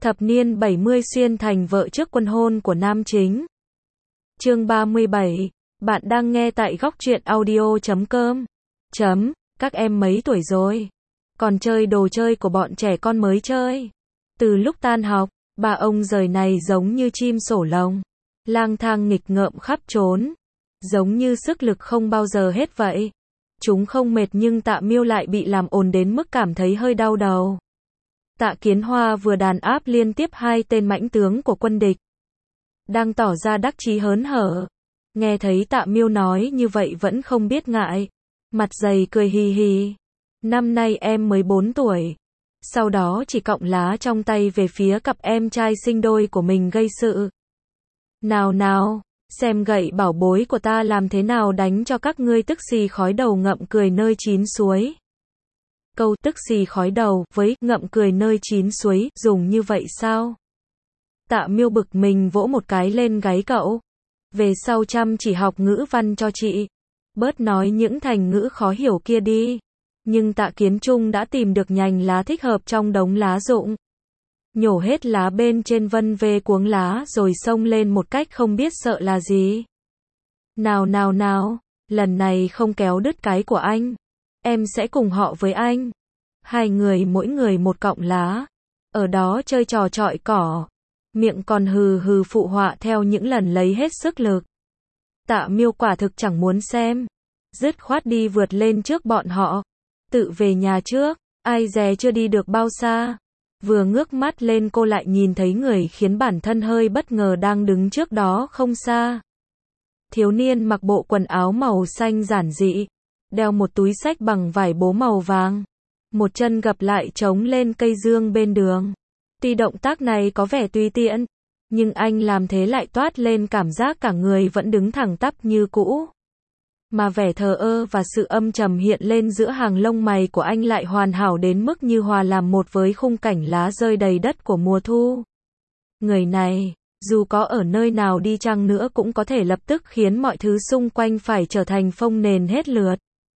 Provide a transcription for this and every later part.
Thập niên 70 xuyên thành vợ trước quân hôn của nam chính. Chương 37. Bạn đang nghe tại góc truyện audio.com. Các em mấy tuổi rồi? Còn chơi đồ chơi của bọn trẻ con mới chơi. Từ lúc tan học, ba ông rời này giống như chim sổ lồng, lang thang nghịch ngợm khắp trốn, giống như sức lực không bao giờ hết vậy. Chúng không mệt nhưng Tạ Miêu lại bị làm ồn đến mức cảm thấy hơi đau đầu. Tạ Kiến Hoa vừa đàn áp liên tiếp 2 tên mãnh tướng của quân địch, đang tỏ ra đắc chí hớn hở. Nghe thấy Tạ Miêu nói như vậy vẫn không biết ngại, mặt dày cười hì hì. Năm nay em mới 4 tuổi. Sau đó chỉ cọng lá trong tay về phía cặp em trai sinh đôi của mình gây sự. Nào nào, xem gậy bảo bối của ta làm thế nào đánh cho các ngươi tức xì khói đầu ngậm cười nơi chín suối. Câu tức xì khói đầu với ngậm cười nơi chín suối dùng như vậy sao? Tạ Miêu bực mình vỗ một cái lên gáy cậu. Về sau chăm chỉ học ngữ văn cho chị. Bớt nói những thành ngữ khó hiểu kia đi. Nhưng Tạ Kiến Trung đã tìm được nhành lá thích hợp trong đống lá rụng. Nhổ hết lá bên trên vân về cuống lá rồi xông lên một cách không biết sợ là gì. Nào nào nào, lần này không kéo đứt cái của anh. Em sẽ cùng họ với anh. 2 người mỗi người một cọng lá. Ở đó chơi trò chọi cỏ. Miệng còn hừ hừ phụ họa theo những lần lấy hết sức lực. Tạ Miêu quả thực chẳng muốn xem. Dứt khoát đi vượt lên trước bọn họ. Tự về nhà trước. Ai dè chưa đi được bao xa. Vừa ngước mắt lên cô lại nhìn thấy người khiến bản thân hơi bất ngờ đang đứng trước đó không xa. Thiếu niên mặc bộ quần áo màu xanh giản dị, đeo một túi xách bằng vải bố màu vàng, một chân gập lại chống lên cây dương bên đường. Tuy động tác này có vẻ tùy tiện, nhưng anh làm thế lại toát lên cảm giác cả người vẫn đứng thẳng tắp như cũ. Mà vẻ thờ ơ và sự âm trầm hiện lên giữa hàng lông mày của anh lại hoàn hảo đến mức như hòa làm một với khung cảnh lá rơi đầy đất của mùa thu. Người này, dù có ở nơi nào đi chăng nữa cũng có thể lập tức khiến mọi thứ xung quanh phải trở thành phông nền hết lượt.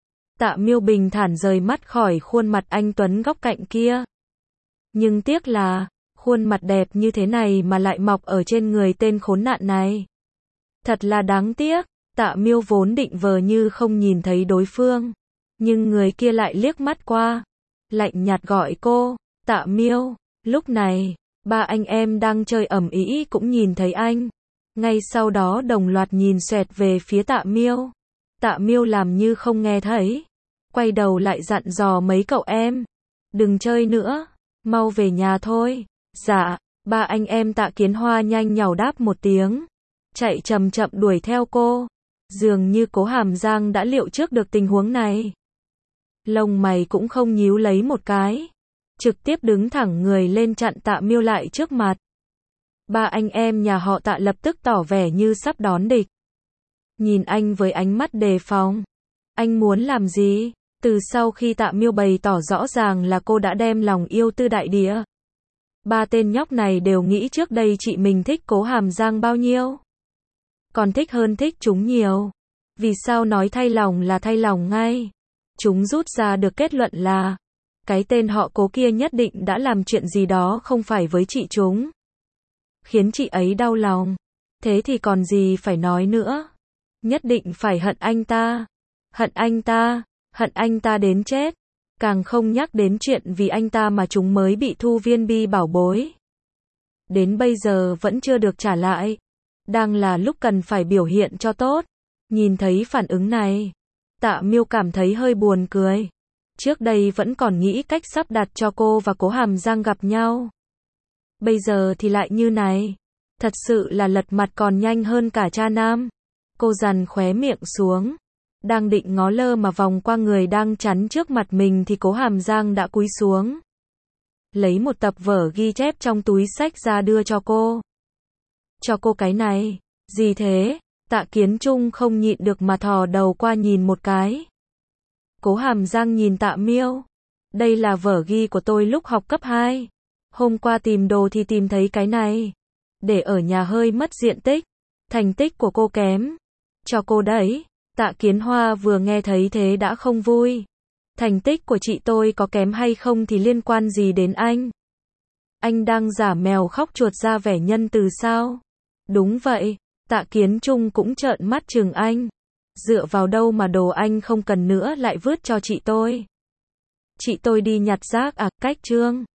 Tạ Miêu bình thản rời mắt khỏi khuôn mặt anh tuấn góc cạnh kia. Nhưng tiếc là, khuôn mặt đẹp như thế này mà lại mọc ở trên người tên khốn nạn này. Thật là đáng tiếc. Tạ Miêu vốn định vờ như không nhìn thấy đối phương, nhưng người kia lại liếc mắt qua, lạnh nhạt gọi cô, Tạ Miêu. Lúc này, 3 anh em đang chơi ầm ĩ cũng nhìn thấy anh. Ngay sau đó đồng loạt nhìn xoẹt về phía Tạ Miêu. Tạ Miêu làm như không nghe thấy, quay đầu lại dặn dò mấy cậu em, đừng chơi nữa, mau về nhà thôi. Dạ. 3 anh em Tạ Kiến Hoa nhanh nhảu đáp một tiếng, chạy chậm chậm đuổi theo cô. Dường như Cố Hàm Giang đã liệu trước được tình huống này. Lông mày cũng không nhíu lấy một cái, trực tiếp đứng thẳng người lên chặn Tạ Miêu lại trước mặt. 3 anh em nhà họ Tạ lập tức tỏ vẻ như sắp đón địch. Nhìn anh với ánh mắt đề phòng. Anh muốn làm gì? Từ sau khi Tạ Miêu bày tỏ rõ ràng là cô đã đem lòng yêu tư đại địa, 3 tên nhóc này đều nghĩ trước đây chị mình thích Cố Hàm Giang bao nhiêu. Còn thích hơn thích chúng nhiều. Vì sao nói thay lòng là thay lòng ngay? Chúng rút ra được kết luận là cái tên họ Cố kia nhất định đã làm chuyện gì đó không phải với chị chúng, khiến chị ấy đau lòng. Thế thì còn gì phải nói nữa. Nhất định phải hận anh ta. Hận anh ta. Hận anh ta đến chết. Càng không nhắc đến chuyện vì anh ta mà chúng mới bị thu viên bi bảo bối. Đến bây giờ vẫn chưa được trả lại. Đang là lúc cần phải biểu hiện cho tốt. Nhìn thấy phản ứng này, Tạ Miêu cảm thấy hơi buồn cười. Trước đây vẫn còn nghĩ cách sắp đặt cho cô và Cố Hàm Giang gặp nhau. Bây giờ thì lại như này. Thật sự là lật mặt còn nhanh hơn cả cha nam. Cô dằn khóe miệng xuống. Đang định ngó lơ mà vòng qua người đang chắn trước mặt mình thì Cố Hàm Giang đã cúi xuống, lấy một tập vở ghi chép trong túi xách ra đưa cho cô. Cho cô cái này. Gì thế? Tạ Kiến Trung không nhịn được mà thò đầu qua nhìn một cái. Cố Hàm Giang nhìn Tạ Miêu. Đây là vở ghi của tôi lúc học cấp 2. Hôm qua tìm đồ thì tìm thấy cái này. Để ở nhà hơi mất diện tích. Thành tích của cô kém. Cho cô đấy. Tạ Kiến Hoa vừa nghe thấy thế đã không vui. Thành tích của chị tôi có kém hay không thì liên quan gì đến anh? Anh đang giả mèo khóc chuột ra vẻ nhân từ sao? Đúng vậy. Tạ Kiến Trung cũng trợn mắt chừng anh. Dựa vào đâu mà đồ anh không cần nữa lại vứt cho chị tôi? Chị tôi đi nhặt rác à, cách Trương?